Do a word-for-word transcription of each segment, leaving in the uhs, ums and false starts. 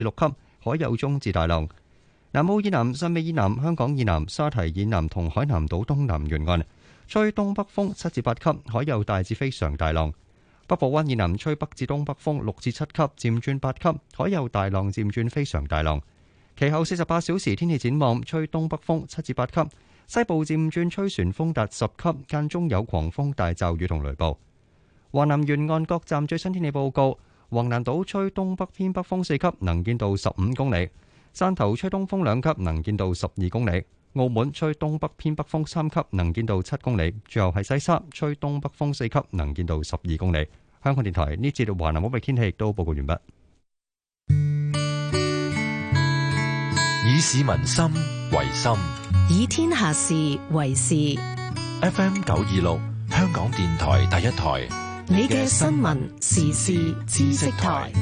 六級，海有中至大浪。南澳以南、汕尾以南、香港以南、沙堤以南同海南島東南沿岸吹東北風七至八級，海有大至非常大浪。北部灣以南吹北至東北風六至七級，漸轉八級，海有大浪漸轉非常大浪。其後四十八小時天氣展望，吹東北風七至八級，西部漸轉吹旋風達十級，間中有狂風大驟雨同雷暴。華南沿岸各站最新天氣報告：橫瀾島吹東北偏北風四級，能見度十五公里；汕頭吹東風兩級，能見度十二公里；澳門吹東北偏北風三級，能見度七公里。最後係西沙吹東北風四級，能見度十二公里。香港電台呢節華南海域天氣亦都報告完畢。 以市民心為心， 以天下事為事。 F M 九二六，香港電台第一台， 你嘅新聞時事知識台。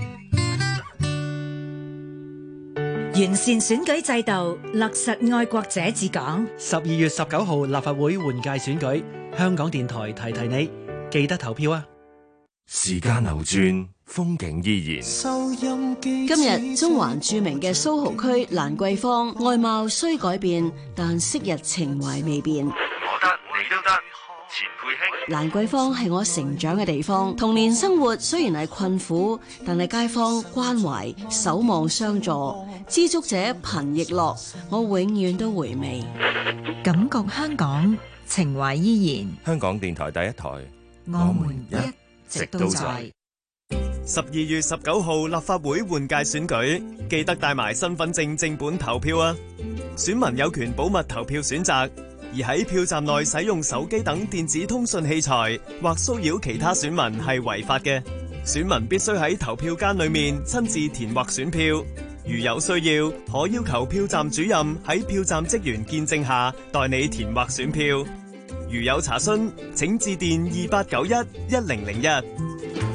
完善選舉制度，落實愛國者治港。 十二月十九號立法會換屆選舉，香港電台提提你，記得投票啊！ 時間流轉，風景依然。 今日中環著名嘅蘇豪區蘭桂坊，外貌雖改變，但昔日情懷未變。 我得你都得，錢佩興。 蘭桂坊係我成長嘅地方，童年生活雖然係困苦，但係街坊關懷、守望相助，知足者貧亦樂，我永遠都回味。 感覺香港，情懷依然。 香港電台第一台， 我們一直都在。 十二月十九號立法會換屆選舉，記得帶埋身份證正本投票啊！選民有權保密投票選擇，而喺票站內使用手機等電子通訊器材或騷擾其他選民係違法嘅。選民必須喺投票間裏面親自填劃選票，如有需要，可要求票站主任喺票站職員見證下代你填劃選票。如有查詢，請致電二八九一一零零一。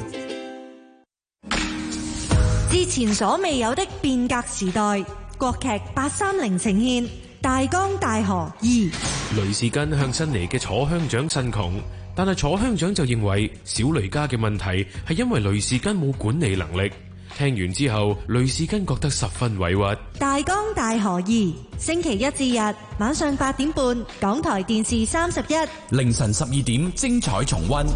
至前所未有的變革時代，國劇八三零呈現《大江大河二》。 雷士根向新嚟嘅楚鄉長呻窮，但係楚鄉長就認為小雷家嘅問題係因為雷士根冇管理能力。聽完之後，雷士根覺得十分委屈。《 大江大河二》星期一至日晚上八點半，港台電視三十一， 凌晨十二點精彩重溫。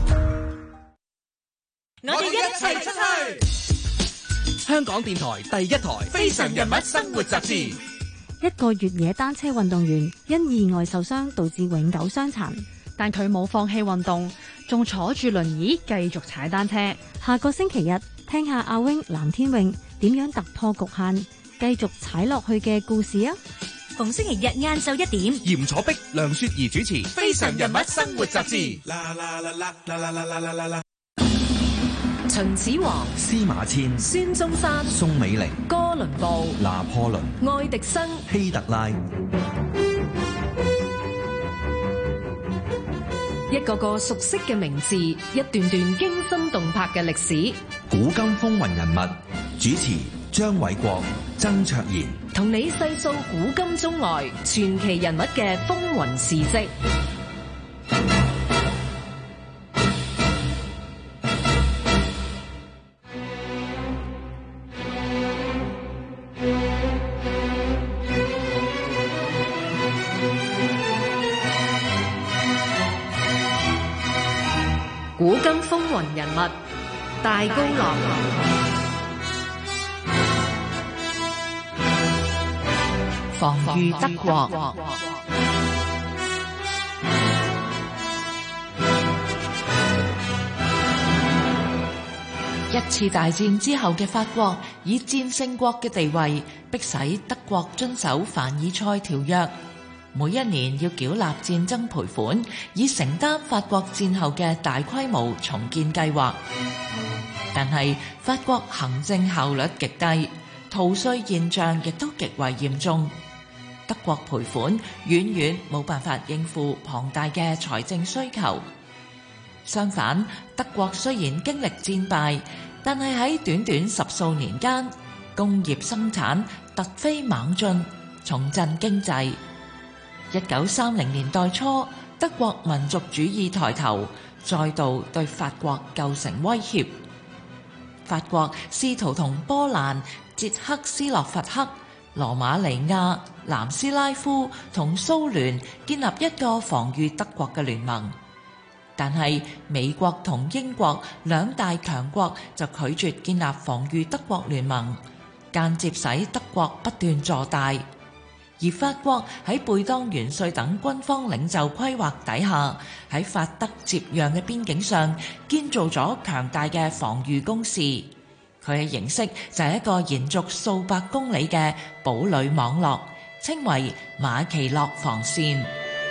我哋一齊出去。 香港電台第一台《非常人物生活雜誌》。 一個越野單車運動員因意外受傷，導致永久傷殘，但佢冇放棄運動，仲坐住輪椅繼續踩單車。下個星期日，聽下阿 wing 藍天泳點樣突破局限，繼續踩落去嘅故事啊！ 逢星期日晏晝一點， 嚴楚碧、梁雪兒主持《 非常人物生活雜誌》。 秦始皇、 司馬遷、 孫中山、 宋美齡、 哥倫布、 拿破崙、 愛迪生、 希特拉， 一個個熟悉嘅名字，一段段驚心動魄嘅歷史。 古今風雲人物，主持張偉國、曾卓賢， 同你細數古今中外傳奇人物嘅風雲事跡。古今風雲人物，大高浪。防御德國。一次大戰之後嘅法國，以戰勝國嘅地位，迫使德國遵守凡爾賽條約。每一年要繳納戰爭賠款，以承擔法國戰後嘅大規模重建計劃。但係法國行政效率極低，逃稅現象亦都極為嚴重。德國賠款遠遠冇辦法應付龐大嘅財政需求。相反，德國雖然經歷戰敗，但係喺短短十數年間，工業生產突飛猛進，重振經濟。一九三零年代初，德國民族主義抬頭，再度對法國構成威脅。 法國試圖同波蘭、捷克斯洛伐克、羅馬尼亞、南斯拉夫同蘇聯建立一個防禦德國嘅聯盟，但係美國同英國兩大強國就拒絕建立防禦德國聯盟，間接使德國不斷坐大。而法國喺貝當元帥等軍方領袖規劃底下，喺法德接壤嘅邊境上建造咗強大嘅防禦工事。佢嘅形式就係一個延續數百公里嘅堡壘網絡，稱為馬其諾防線。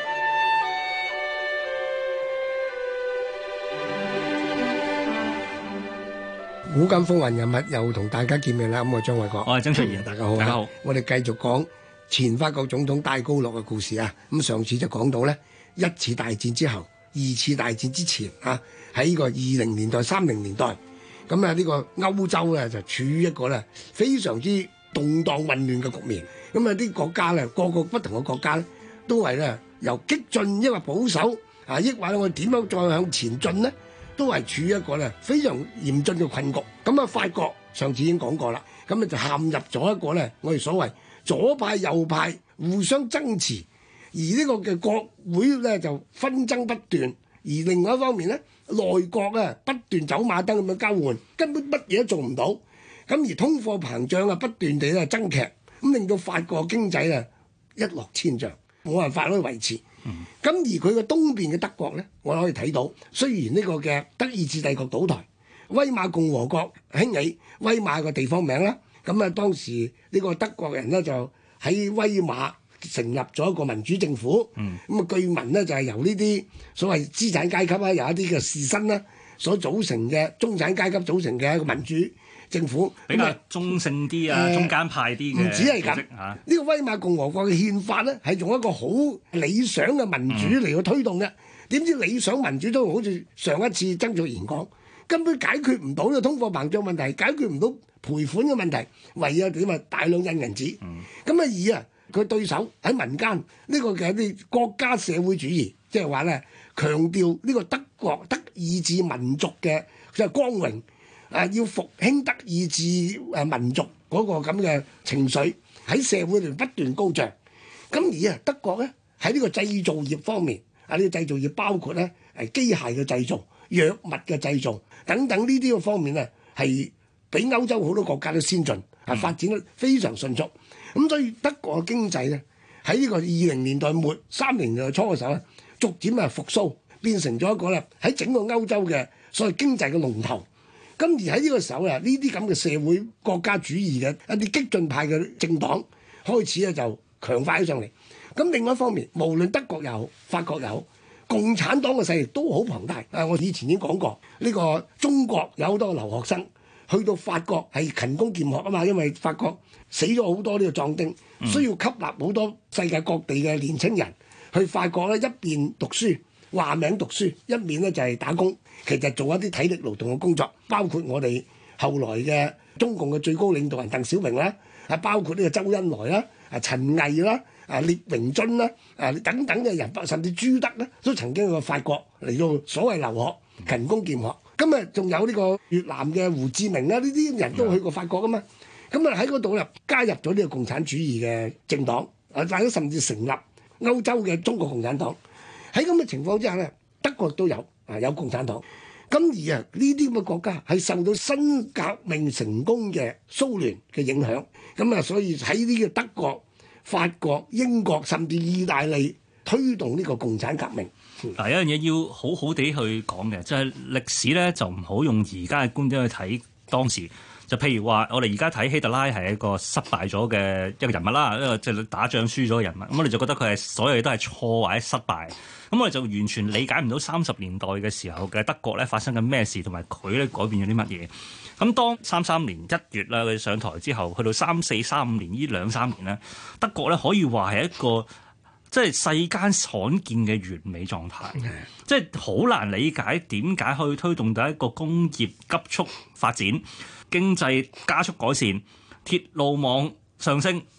古今風雲人物又同大家見面啦！咁我張偉國， 我係曾卓然， 大家好，大家好。我哋繼續講前法國總統戴高樂嘅故事啊！咁上次就講到咧一次大戰之後，二次大戰之前啊，喺呢個二零年代、三零年代，咁啊呢個歐洲咧就處於一個咧非常之動盪混亂嘅局面。咁啊啲國家咧，個個不同嘅國家咧，都係咧由激進抑或保守啊，抑或我哋點樣再向前進呢？都係處於一個咧非常嚴峻嘅困局。咁啊，法國上次已經講過啦，咁啊就陷入咗一個咧我哋所謂左派右派互相爭持，而呢個嘅國會咧就紛爭不斷，而另外一方面咧內閣啊不斷走馬燈咁樣交換，根本乜嘢都做唔到。咁而通貨膨脹啊不斷地咧增劇，咁令到法國經濟啊一落千丈，冇辦法可以維持。咁、嗯、而佢嘅東邊嘅德國咧，我可以睇到，雖然呢個嘅德意志帝國倒台，威瑪共和國興起，威瑪個地方名啦，咁啊當時呢個德國人咧就喺威瑪成立咗一個民主政府，咁啊、嗯、據聞咧就係、是、由呢啲所謂資產階級啊，有一啲嘅士紳啦所組成嘅中產階級組成嘅一個民主政府， 比較中性啲啊，呃、中間派啲嘅。唔止係咁，呢、啊、個威瑪共和國嘅憲法咧係用一個好理想嘅民主嚟去推動嘅。點、嗯、知理想民主都好似上一次曾俊賢講，根本解決唔到呢個通貨膨脹問題，解決唔到賠款嘅問題，唯有點啊大量印銀紙。咁啊而啊佢對手喺民間呢、這個嘅啲國家社會主義，即係話咧強調呢個德國德意志民族嘅即係光榮。誒、啊、要復興德意志誒民族嗰個咁嘅情緒喺社會裏面不斷高漲，咁而啊德國咧喺呢個製造業方面啊，呢、呢個製造業包括咧係機械嘅製造、藥物嘅製造等等呢啲嘅方面咧係比歐洲好多國家都先進，係發展得非常迅速。咁、嗯、所以德國嘅經濟咧喺呢個二零年代末、三零年代初嘅時候咧，逐漸啊復甦，變成咗一個咧喺整個歐洲嘅所謂經濟嘅龍頭。咁而喺呢個時候啊，呢啲咁嘅社會國家主義嘅一啲激進派嘅政黨開始咧就強化起上嚟。咁另外一方面，無論德國又好、法國又好，共產黨嘅勢力都好龐大。啊，我以前已經講過，呢個中國有好多留學生去到法國係勤工儉學啊嘛，因為法國死咗好多呢個壯丁，需要吸納好多世界各地嘅年青人去法國咧，一邊讀書話名讀書，一面咧就係打工。其實做一啲體力勞動嘅工作，包括我哋後來嘅中共嘅最高領導人鄧小平啦，啊包括呢個周恩來啦、啊陳毅啦、啊聶榮臻啦、啊等等嘅人，甚至朱德咧，都曾經去過法國嚟到所謂留學、勤工儉學。咁啊，仲有呢個越南嘅胡志明啦，呢啲人都去過法國噶嘛。咁啊喺嗰度入加入咗呢個共產主義嘅政黨，啊或者甚至成立歐洲嘅中國共產黨。喺咁嘅情況之下咧，德國都有。啊！有共產黨，咁而啊呢啲咁嘅國家係受到新革命成功嘅蘇聯嘅影響，咁啊所以喺呢個德國、法國、英國甚至意大利推動呢個共產革命。 嗱、嗯，有一樣嘢要好好地去講嘅，就係、是、歷史咧就唔好用而家嘅觀點去睇當時。就譬如話，我哋而家睇希特拉係一個失敗咗嘅一個人物啦，一個即係打仗輸咗嘅人物，咁我哋就覺得佢係所有嘢都係錯或者失敗。咁我哋就完全理解唔到三十年代嘅時候嘅德國咧發生緊咩事，同埋佢咧改變咗啲乜嘢。咁當三三年一月啦佢上台之後，去到三四三五年呢兩三年咧，德國咧可以話係一個即係世間罕見嘅完美狀態，即係好難理解點解可以推動到一個工業急速發展。經濟加速改善，鐵路網上升，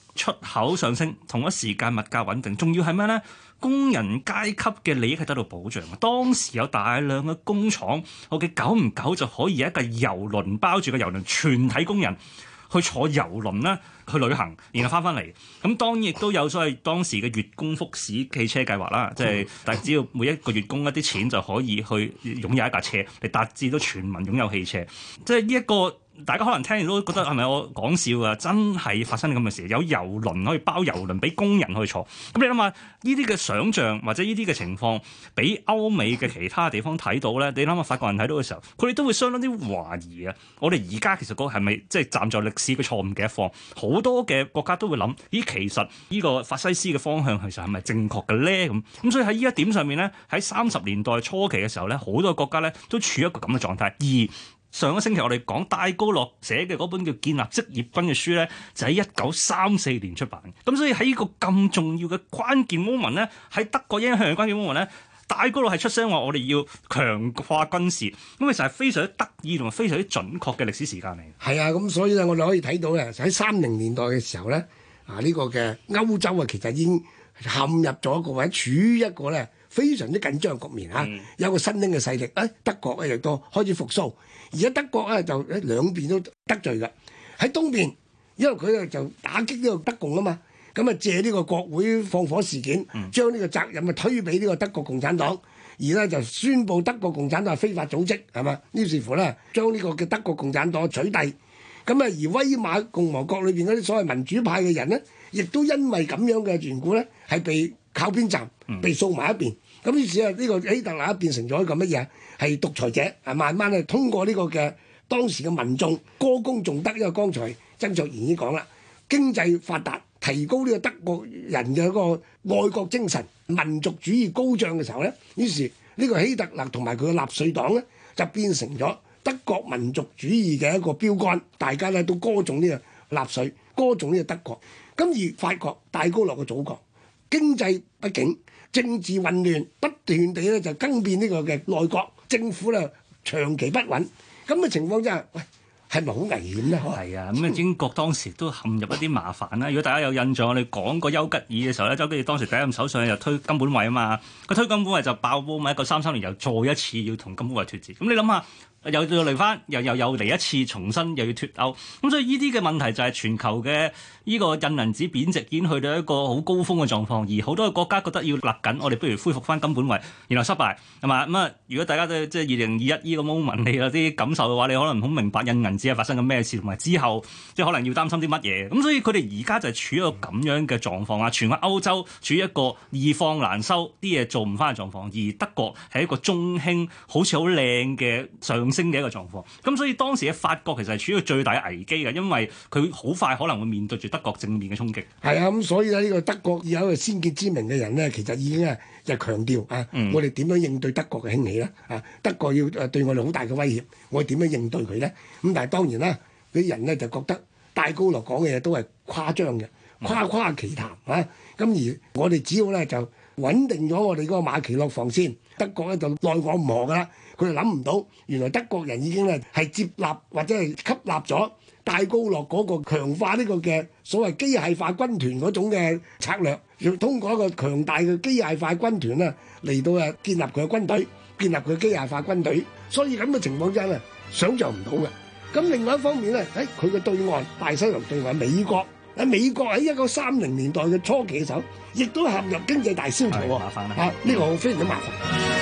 出口上升，同一時間物價穩定，仲要係咩咧？工人階級嘅利益係得到保障。當時有大量嘅工廠，我嘅久唔久就可以有一個郵輪包住個郵輪，全體工人去坐郵輪咧去旅行，然後翻返嚟。咁當然亦都有所謂當時嘅月供福祉汽車計劃啦，即係但係只要每一個月供一啲錢就可以去擁有一架車，嚟達至到全民擁有汽車。即係呢一個。大家可能聽完都覺得係咪我講笑啊？真係發生咁嘅事，有郵輪可以包郵輪俾工人去坐。咁你諗下，呢啲嘅想像或者呢啲嘅情況，俾歐美嘅其他地方睇到咧，你諗下法國人睇到嘅時候，佢哋都會相當之懷疑啊！我哋而家其實嗰個係咪即係站在歷史嘅錯誤嘅一方？好多嘅國家都會諗，咦，其實呢個法西斯嘅方向其實係咪正確嘅咧？咁咁所以喺呢一點上面咧，喺三十年代初期嘅時候咧，好多國家咧都處於一個咁嘅狀態。而上個星期我哋講戴高樂寫嘅嗰本叫《建立職業軍》嘅書咧，就喺一九三四年出版。咁所以喺呢個咁重要嘅關鍵 moment 咧，喺德國影響嘅關鍵 moment 咧，戴高樂係出聲話我哋要強化軍事。咁其實係非常之得意同埋非常之準確嘅歷史時間嚟。 係啊，咁所以咧我哋可以睇到咧，喺三零年代嘅時候咧，啊呢、呢個嘅歐洲啊，其實已經陷入咗一個或者處於一個咧非常之緊張嘅局面嚇。嗯、有個新興嘅勢力，誒德國咧亦都開始復甦。而家德國咧就喺兩邊都得罪嘅，喺東邊，因為佢咧就打擊呢個德共啊嘛，咁啊借呢個國會放火事件，將呢個責任啊推俾呢個德國共產黨，而咧就宣布德國共產黨係非法組織，係嘛？於是乎咧，將呢個嘅德國共產黨取締，咁啊而威瑪共和國裏邊嗰啲所謂民主派嘅人咧，亦都因為咁樣嘅緣故咧，係被靠邊站，被掃埋一邊。咁於是啊，呢個希特勒變成咗一個乜嘢？係獨裁者，啊慢慢咧通過呢個嘅當時嘅民眾歌功頌德，因為剛才曾卓然已經講啦，經濟發達，提高呢個德國人嘅一個愛國精神、民族主義高漲嘅時候咧，於是呢個希特勒同埋佢嘅納粹黨咧就變成咗德國民族主義嘅一個標杆，大家咧都歌頌呢個納粹，歌頌呢個德國。咁而法國戴高樂嘅祖國，經濟不景，政治混亂，不斷地咧就更變呢個嘅內閣。政府咧長期不穩，咁嘅情況之下，喂係咪好危險咧？ 係啊，咁啊英國當時都陷入一啲麻煩啦。如果大家有印象，我哋講過丘吉爾嘅時候咧，丘吉爾當時第一任首相又推金本位啊嘛，佢推金本位就爆煲嘛，一九三三年又再一次要同金本位脱節。咁你諗下，又又嚟翻，又又又嚟一次重新又要脱歐，咁所以呢啲嘅問題就係全球嘅呢個印銀紙貶值已經去到一個好高峰嘅狀況，而好多嘅國家覺得要勒緊，我哋不如恢復翻金本位，然後失敗係嘛？咁啊，如果大家都即係二零二一呢個 moment 你有啲感受嘅話，你可能唔好明白印銀紙係發生緊咩事，同埋之後即係可能要擔心啲乜嘢。咁所以佢哋而家就係處於一個咁樣嘅狀況啊！全個歐洲處於一個易放難收，啲嘢做唔翻嘅狀況，而德國係一個中興好似好靚嘅上升嘅一個狀況。咁所以當時嘅法國其實係處於最大嘅危機嘅，因為佢好快可能會面對住德國正面嘅衝擊。 係啊，咁所以咧呢個德國有一個先見之明嘅人咧，其實已經係就強調啊，嗯、我哋點樣應對德國嘅興起咧？啊，德國要誒對我哋好大嘅威脅，我哋點樣應對佢咧？咁但係當然啦，啲人咧就覺得戴高樂講嘅嘢都係誇張嘅，誇誇其談啊！咁而我哋只要咧就穩定咗我哋嗰個馬其諾防線，德國咧就奈我唔何噶啦。佢哋諗唔到，原來德國人已經咧係接納或者係吸納咗戴高樂嗰個強化呢個嘅所謂機械化軍團嗰種嘅策略，要通過一個強大嘅機械化軍團咧嚟到誒建立佢嘅軍隊，建立佢嘅機械化軍隊。所以咁嘅情況之下咧，想像唔到嘅。咁另外一方面咧，喺佢嘅對岸大西洋對岸美國，喺美國喺一九三零年代嘅初期嘅時候，亦都陷入經濟大蕭條喎。麻煩啦，啊呢個非常之麻煩。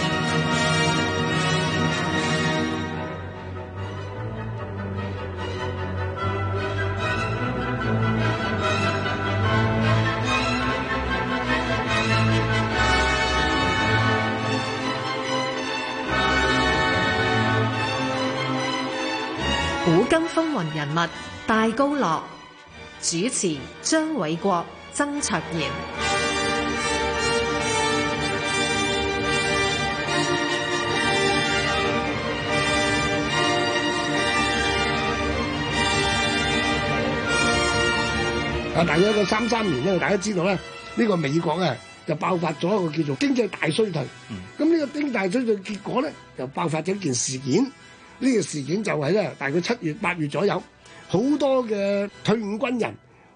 古今風雲人物戴高樂，主持張偉國、曾卓然。 啊，大約一個三三年咧，大家知道咧，呢、這個美國啊就爆發咗一個叫做經濟大衰退。咁呢、嗯、個經濟大衰退結果咧，就爆發咗一件事件。呢個事件就係咧，大概七月八月左右，好多嘅退伍軍人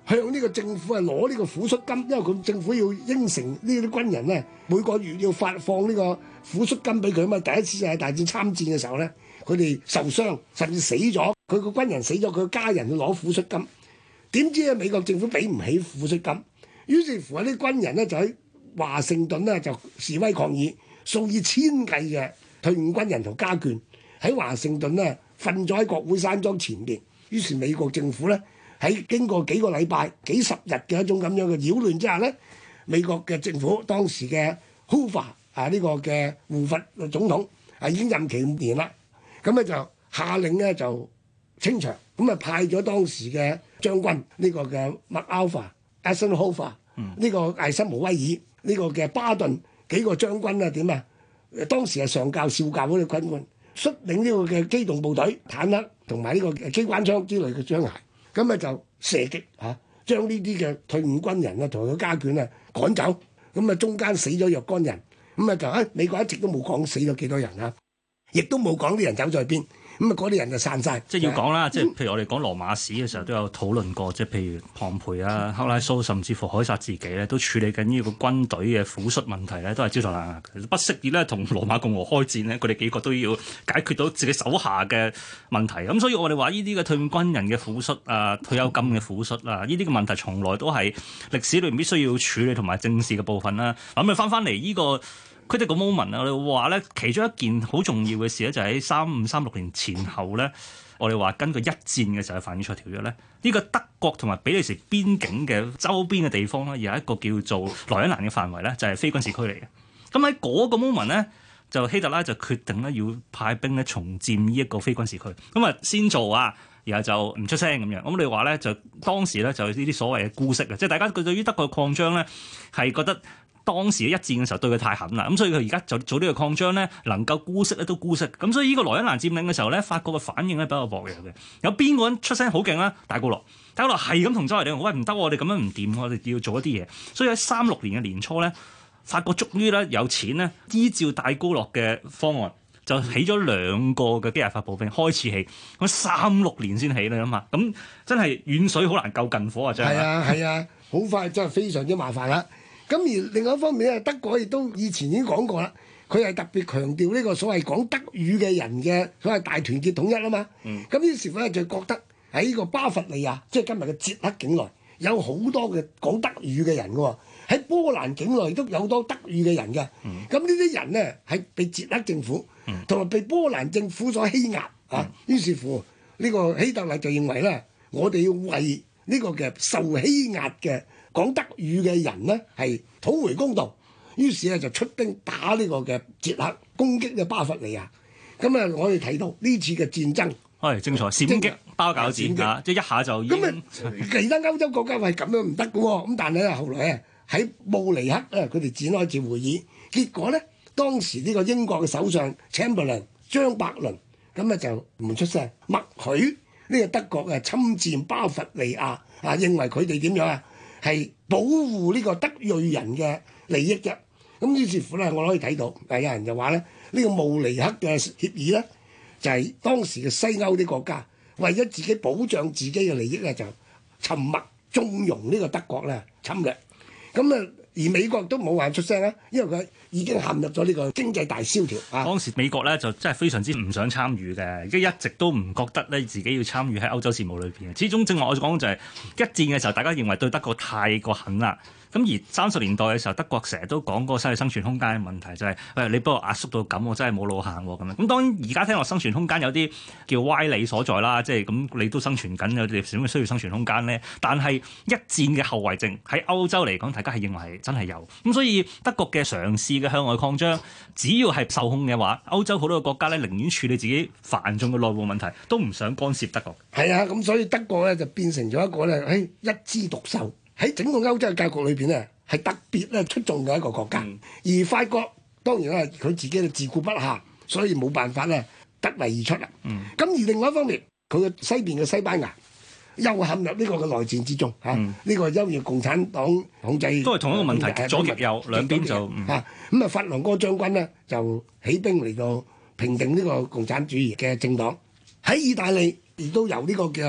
向呢個政府係攞呢個撫恤金，因為佢政府要應承呢啲軍人咧每個月要發放呢個撫恤金俾佢啊嘛。第一次係大戰參戰嘅時候咧，佢哋受傷甚至死咗，佢個軍人死咗，佢個家人要攞撫恤金。點知咧美國政府俾唔起撫恤金，於是乎啲軍人咧就喺華盛頓咧就示威抗議，數以千計嘅退伍軍人同家眷喺華盛頓咧瞓咗喺國會山莊前邊。於是美國政府咧喺經過幾個禮拜、幾十日嘅一種咁樣嘅擾亂之下咧，美國嘅政府當時嘅 Hoover 啊呢個嘅胡佛總統啊已經任期五年啦，咁咧就下令咧就清場，咁啊派咗當時嘅將軍呢個嘅 MacArthur、Eisenhower 呢個艾森豪威爾呢個嘅巴頓幾個將軍啊點啊？當時係上校、少校嗰啲軍官率領呢個嘅機動部隊、坦克同埋呢個機關槍之類嘅槍械。咁啊就射擊嚇，將呢啲嘅退伍軍人啊同佢家眷啊趕走，咁啊中間死咗若干人，咁啊就啊美國一直都冇講死咗幾多人啊，亦都冇講啲人走咗去邊，咁啊嗰啲人就散晒。 即係要講啦， 嗯、 即係譬如我哋講羅馬史嘅時候都有討論過，即係譬如龐培啊、克拉蘇，甚至乎凱撒自己咧，都處理緊呢個軍隊嘅撫恤問題咧，都係焦頭爛額，不惜意咧同羅馬共和開戰咧，佢哋幾個都要解決到自己手下嘅問題。咁所以我哋話呢啲嘅退伍軍人嘅撫恤啊、退休金嘅撫恤啊，呢啲嘅問題從來都係歷史裏面必須要處理同埋正視嘅部分啦。咁你翻翻嚟呢個佢哋個 moment 啊，我哋話咧，其中一件好重要嘅事咧，就喺三五三六年前後咧，我哋話根據一戰嘅時候嘅凡爾賽條約咧，呢、這個德國同埋比利時邊境嘅周邊嘅地方咧，有一個叫做萊茵蘭嘅範圍咧，就係、是、非軍事區嚟嘅。咁喺嗰個 moment 咧，就希特拉就決定咧要派兵咧重佔呢一個非軍事區。咁啊先做啊，然後就唔出聲咁樣。咁我哋話咧，就當時咧就呢啲所謂嘅姑息啊，即係大家佢對於德國嘅擴張咧係覺得。當時一戰嘅時候對佢太狠啦，咁所以佢而家就做呢個擴張咧，能夠姑息咧都姑息。咁所以呢個萊茵蘭佔領嘅時候咧，法國嘅反應咧比較薄弱嘅。有邊個人出聲好勁啦？戴高樂，戴高樂係咁同周圍哋講：喂，唔得，我哋咁樣唔掂，我哋要做一啲嘢。所以喺三六年嘅年初咧，法國終於咧有錢咧，依照戴高樂嘅方案，就起咗兩個嘅機械化步兵，開始起。咁三六年先起你諗下，咁真係遠水好難救近火啊！真係。 係啊係啊，好快真係非常之麻煩啦。咁而另外一方面咧，德國亦都以前已經講過啦，佢係特別強調呢個所謂講德語嘅人嘅所謂大團結統一啊嘛。咁、嗯、於是乎咧就覺得喺呢個巴伐利亞，即係今日嘅捷克境內，有好多嘅講德語嘅人嘅喎。喺波蘭境內都有好多德語嘅人嘅。咁呢啲人咧係被捷克政府同埋被波蘭政府所欺壓啊。於是乎呢個希特勒就認為咧，我哋要為呢個嘅受欺壓嘅講德語嘅人呢係討回公道，於是咧就出兵打呢個嘅捷克，攻擊嘅巴伐利亞。咁啊，我哋睇到呢次嘅戰爭係正錯閃擊包餃子啊，即係一下就已經。咁啊， 其他歐洲國家係咁樣唔得嘅喎。咁但係咧後來啊喺慕尼黑啊，佢哋展開一次會議，結果咧當時呢個英國嘅首相 Chamberlain 張伯倫咁啊就唔出聲，默許呢個德國啊侵佔巴伐利亞啊，認為佢哋點樣啊？係保護呢個德裔人嘅利益啫。咁於是乎咧，我可以睇到，有人就話咧，呢、這個慕尼黑嘅協議咧，就係、是、當時嘅西歐啲國家為咗自己保障自己嘅利益咧，就沉默縱容呢個德國咧侵略。咁啊，而美國都冇話出聲啊，因為佢已經陷入咗呢個經濟大蕭條啊。 當時美國咧就真係非常之唔想參與嘅，即係一直都唔覺得咧自己要參與喺歐洲事務裏邊。始終正話我講就係一戰嘅時候，大家認為對德國太過狠啦。咁而三十年代嘅時候，德國成日都講嗰個失去生存空間嘅問題，就係、是、喂你幫我壓縮到咁，我真係冇路行喎咁樣。咁當然而家聽落生存空間有啲叫歪理所在啦，即係咁你都生存緊，有啲點解需要生存空間咧？但係一戰嘅後遺症喺歐洲嚟講，大家係認為真係有。咁所以德國嘅嘗試嘅向外擴張，只要係受控嘅話，歐洲好多個國家咧寧願處理自己繁重嘅內部問題，都唔想干涉德國。 係啊，咁所以德國咧就變成咗一個咧，誒一枝獨秀。喺整個歐洲嘅格局裏邊咧，係特別咧出眾嘅一個國家。嗯、而法國當然啦，佢自己就自顧不暇，所以冇辦法咧得圍而出啦。咁、嗯、而另外一方面，佢嘅西邊嘅西班牙又陷入呢個嘅內戰之中嚇。呢、嗯啊這個優越共產黨控制都係同一個問題，左極右兩邊就嚇咁啊。法蘭哥將軍咧就起兵嚟到平定呢個共產主義嘅政黨。喺意大利亦都由呢個叫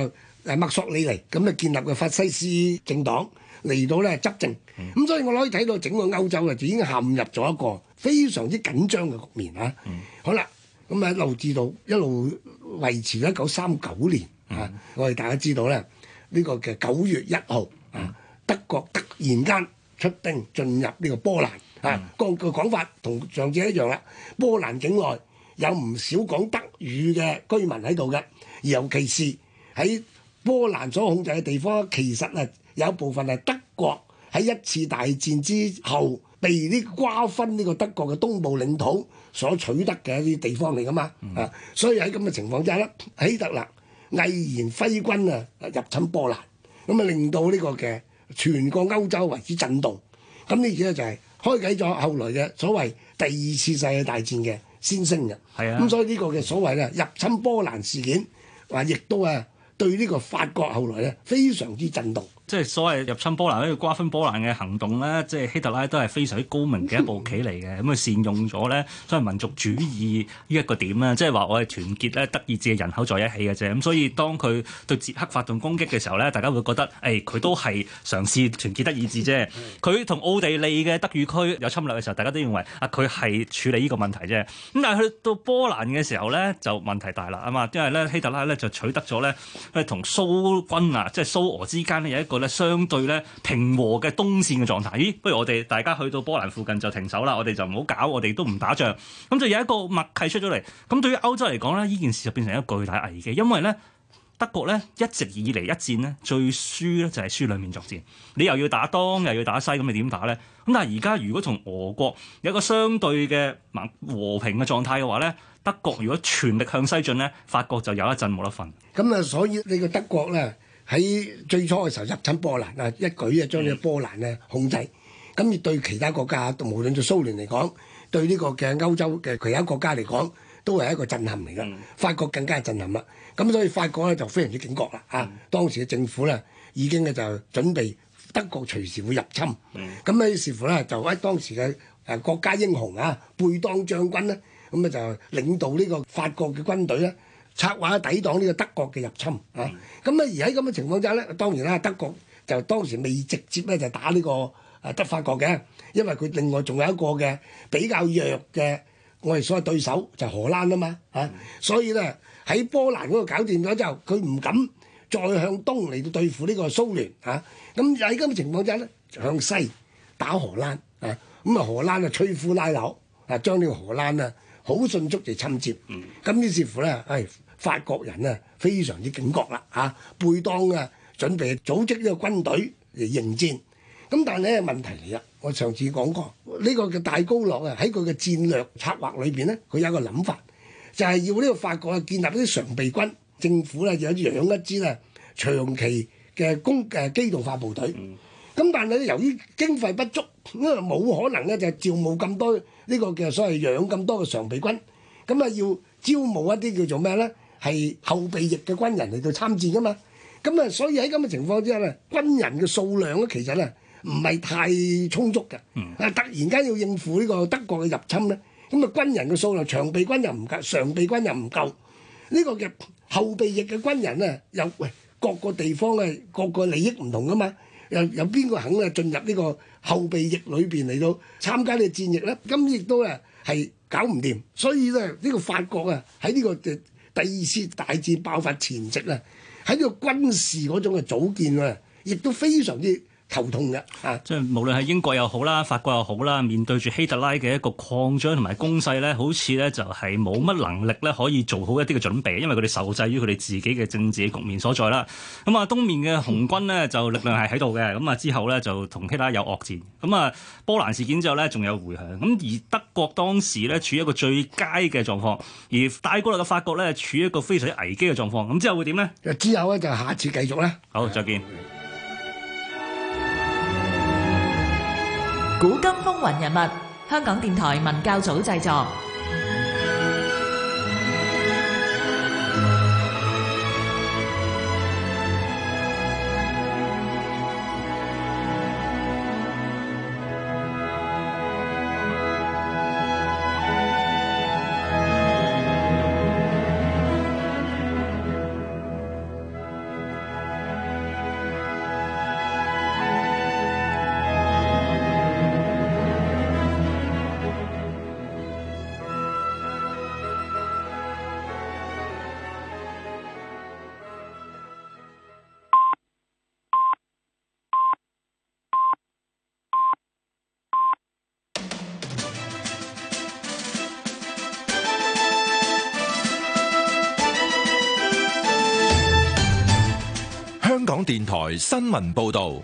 誒墨索里尼咁啊建立嘅法西斯政黨嚟到咧執政，咁、嗯、所以我可以睇到整個歐洲啊，就已經陷入咗一個非常之緊張嘅局面啊。嗯、好啦，咁啊一路至到一路維持到一九三九年、嗯、啊，我哋大家知道咧，呢、呢個嘅九月一號啊，德國突然間出兵進入呢個波蘭。啊，個個講法同上次一樣啦。波蘭境內有唔少講德語嘅居民喺度嘅，尤其是喺波蘭所控制嘅地方，其實啊有一部分係德國喺一次大戰之後被呢瓜分呢個德國嘅東部領土所取得嘅一啲地方嚟噶嘛。嗯、啊，所以喺咁嘅情況之下咧，希特勒毅然揮軍啊入侵波蘭，咁啊令到呢個嘅全個歐洲為之震動。咁呢啲咧就係、是。開啟咗後來嘅所謂第二次世界大戰嘅先聲嘅，咁、啊、所以呢個嘅所謂咧入侵波蘭事件，話亦都係對呢個法國後來咧非常之震動。 即係所謂入侵波蘭呢個瓜分波蘭嘅行動咧，即係希特拉都係非常之高明嘅一步棋嚟嘅。咁佢善用咗咧所謂民族主義呢一個點啦，即係話我係團結咧德意志嘅人口在一起嘅啫。咁所以當佢對捷克發動攻擊嘅時候咧，大家會覺得誒佢、哎、都係嘗試團結德意志啫。佢同奧地利嘅德語區有侵略嘅時候，大家都認為啊佢係處理呢個問題啫。咁但係去到波蘭嘅時候咧，就問題大啦啊嘛，因為咧希特拉咧就取得咗咧誒同蘇軍啊，即係蘇俄之間咧有一個相對咧平和嘅東線嘅狀態，咦？不如我哋大家去到波蘭附近就停手啦，我哋就唔好搞，我哋都唔打仗，咁就有一個默契出咗嚟。咁對於歐洲嚟講咧，呢件事就變成一個巨大危機，因為咧德國咧一直以嚟一戰咧最輸咧就係輸兩面作戰，你又要打東又要打西，咁你點打咧？咁但係而家如果同俄國有一個相對嘅和平嘅狀態嘅話咧，德國如果全力向西進咧，法國就有一陣冇得瞓。 咁啊，所以呢個德國咧。喺最初嘅時候入侵波蘭啊，一舉啊將呢個波蘭咧控制，咁亦對其他國家，無論對蘇聯嚟講，對呢個嘅歐洲嘅其他國家嚟講，都係一個震撼嚟㗎。嗯、法國更加係震撼啦。咁所以法國咧就非常之警覺啦。啊，嗯、當時嘅政府咧已經咧就準備德國隨時會入侵。咁咧於是乎咧就喺當時嘅誒國家英雄啊貝當將軍咧，咁啊就領導呢個法國嘅軍隊咧。策劃抵擋呢個德國嘅入侵啊！咁啊、嗯、而喺咁嘅情況之下咧，當然啦，德國就當時未直接咧就打呢個誒德法國嘅，因為佢另外仲有一個嘅比較弱嘅我哋所謂對手就係、荷蘭啊嘛嚇，嗯、所以咧喺波蘭嗰度搞掂咗之後，佢唔敢再向東嚟到對付呢個蘇聯嚇。咁喺咁嘅情況之下咧，向西打荷蘭啊！咁啊荷蘭啊摧枯拉朽啊，將呢個荷蘭啊好迅速地侵佔。咁於是乎咧，誒、哎。法國人啊，非常之警覺啦嚇，貝當啊準備組織呢個軍隊嚟迎戰。咁但係咧問題嚟啦，我上次講過呢、這個嘅戴高樂啊，喺佢嘅戰略策劃裏邊咧，佢有一個諗法，就係、是、要呢個法國啊建立一啲常備軍，政府咧就養一支咧長期嘅攻誒機動化部隊。咁、嗯、但係咧由於經費不足，因為冇可能咧就招募咁多呢個嘅所謂養咁多嘅常備軍，咁啊要招募一啲叫做咩咧？係後備役嘅軍人嚟到參戰噶嘛，咁啊，所以喺咁嘅情況之下咧，軍人嘅數量咧其實咧唔係太充足嘅，啊、嗯、突然間要應付呢個德國嘅入侵咧，咁啊軍人嘅數量長備軍又唔夠，常備軍又唔夠，呢、這個嘅後備役嘅軍人咧又喂各個地方嘅各個利益唔同噶嘛，又有邊個肯啊進入呢個後備役裏邊嚟到參加呢個戰役咧？咁亦都啊係搞唔掂，所以咧呢、這個法國啊喺呢、這個第二次大戰爆發前夕咧，喺呢個軍事嗰種嘅組建啊，亦都非常之頭痛嘅啊！ 即係無論係英國又好啦，法國又好啦，面對住希特拉嘅一個擴張同埋攻勢咧，好似咧就係冇乜能力咧可以做好一啲嘅準備，因為佢哋受制於佢哋自己嘅政治局面所在啦。咁啊，東面嘅紅軍呢，就力量係喺度嘅，咁啊之後咧就同希特拉有惡戰。咁啊，波蘭事件之後咧仲有迴響。咁而德國當時咧處於一個最佳嘅狀況，而戴高樂嘅法國咧處於一個非常之危機嘅狀況。咁之後會點呢？ 之後咧就下次繼續啦。 好，再見。 古今風雲人物，香港電台文教組製作。 港電台新聞報道。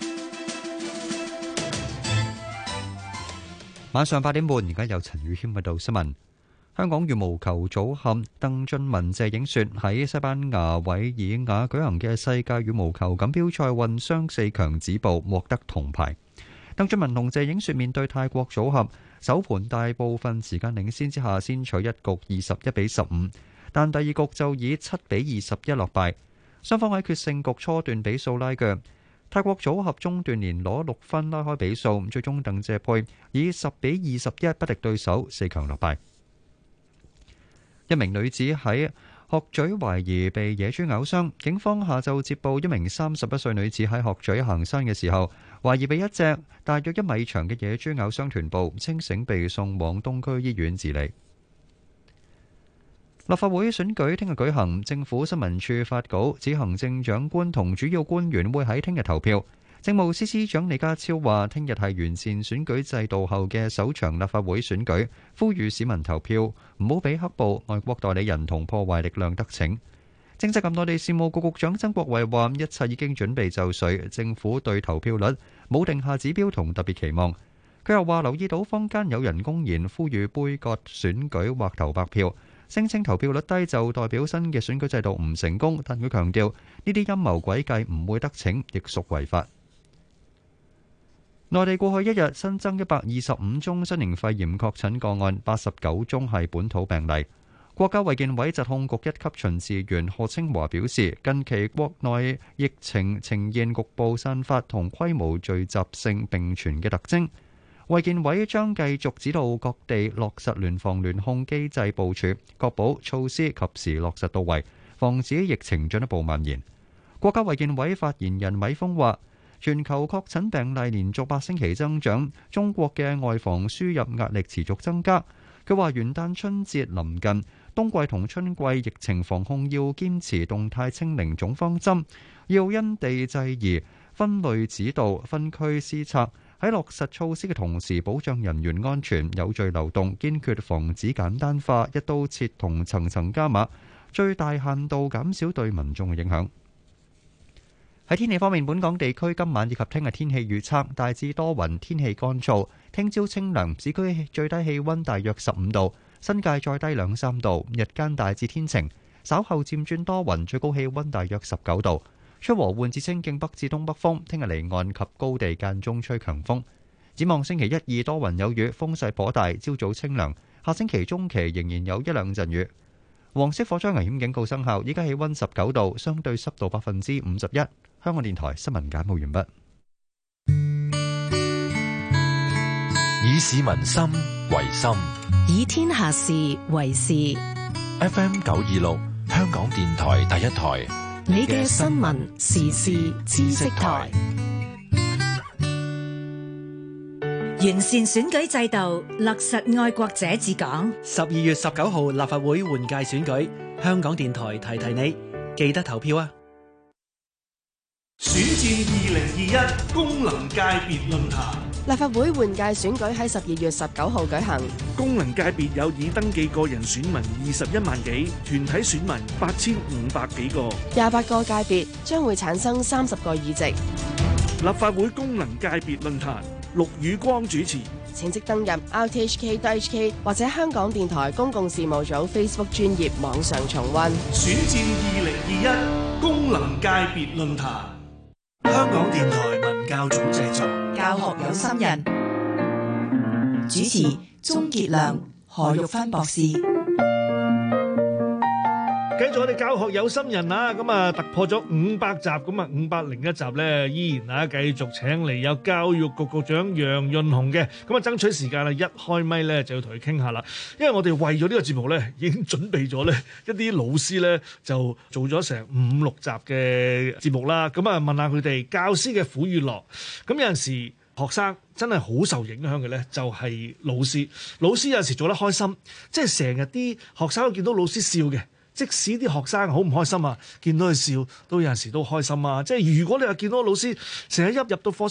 晚上八點半，而家有陳宇謙報道新聞。香港羽毛球組合鄧俊文、謝影雪喺西班牙韋爾瓦舉行嘅世界羽毛球錦標賽混雙四強止步，獲得銅牌。鄧俊文同謝影雪面對泰國組合，首盤大部分時間領先之下，先取一局二十一比十五，但第二局就以七比二十一落敗。雙方喺決勝局初段比數拉鋸，泰國組合中段連攞六分拉開比數，最終鄧謝配以十比二十一不敵對手，四強落敗。一名女子喺鶴咀懷疑被野豬咬傷，警方下晝接報一名三十一歲女子喺鶴咀行山嘅時候，懷疑被一隻大約一米長嘅野豬咬傷臀部，清醒被送往東區醫院治理。立法會選舉聽日舉行，政府新聞處發稿指行政長官同主要官員會喺聽日投票。政務司司長李家超話：聽日係完善選舉制度後嘅首場立法會選舉，呼籲市民投票，唔好俾黑暴、外國代理人同破壞力量得逞。政制及內地事務局局長曾國衛話：一切已經準備就緒，政府對投票率冇定下指標同特別期望。佢又話：留意到坊間有人公然呼籲杯葛選舉或投白票，聲稱投票率低就代表新嘅選舉制度唔成功，但佢強調呢啲陰謀詭計唔會得逞，亦屬違法。內地過去一日新增一百二十五宗新型肺炎確診個案，八十九宗係本土病例。國家衛健委疾控局一級巡視員賀清華表示，近期國內疫情呈現局部散發同規模聚集性並存嘅特徵。衛健委將繼續指導各地落實聯防聯控機制部署，確保措施及時落實到位，防止疫情進一步蔓延。國家衛健委發言人米峰話：全球確診病例連續八星期增長，中國嘅外防輸入壓力持續增加。佢話元旦春節臨近，冬季同春季疫情防控要堅持動態清零總方針，要因地制宜、分類指導、分區施策，喺落實措施嘅同時保障人員安全、有序流動，堅決防止簡單化、一刀切同層層加碼，最大限度減少對民眾嘅影響。喺天氣方面，本港地區今晚以及聽日天氣預測大致多雲，天氣乾燥。聽朝清涼，市區最低氣溫大約十五度，新界再低兩三度。日間大致天晴，稍後漸轉多雲，最高氣溫大約十九度。吹和緩至清勁北至東北風。聽日離岸及高地間中吹強風。展望星期一、二多雲有雨，風勢頗大，朝早清涼。下星期中期仍然有一兩陣雨。黃色火災危險警告生效，依家氣溫十九度，相對濕度百分之五十一。香港電台新聞簡報完畢。 以市民心為心， 以天下事為事。 F M 九二六，香港電台第一台， 你嘅新聞時事知識台。 完善選舉制度，落實愛國者治港。 十二月十九號立法會換屆選舉，香港電台提提你，記得投票啊！ 選戰二零二一功能界別論壇， 立法會換屆選舉喺十二月十九號舉行。 功能界別有已登記個人選民二十一萬幾，團體選民八千五百幾個， 廿八個界別將會產生三十個議席。 立法會功能界別論壇，陸宇光主持。 請即登入 r t h k dot h k 或者香港電台公共事務組 Facebook 專頁網上重溫。 選戰二零二一功能界別論壇。香港電台文教組製作， 教學有心人，主持鍾傑良、何玉芬博士。 繼續我哋教學有心人啊，咁啊突破咗五百集，咁啊五百零一集咧，依然啊繼續請嚟有教育局局長楊潤雄嘅，咁啊爭取時間啦，一開咪咧就要同佢傾下啦，因為我哋為咗呢個節目咧，已經準備咗咧一啲老師咧就做咗成五六集嘅節目啦，咁啊問下佢哋教師嘅苦與樂，咁有陣時學生真係好受影響嘅咧，就係老師，老師有陣時做得開心，即係成日啲學生都見到老師笑嘅。即使啲學生好唔開心啊，見到佢笑都有陣時都開心啊！即係如果你話見到老師成日一入到課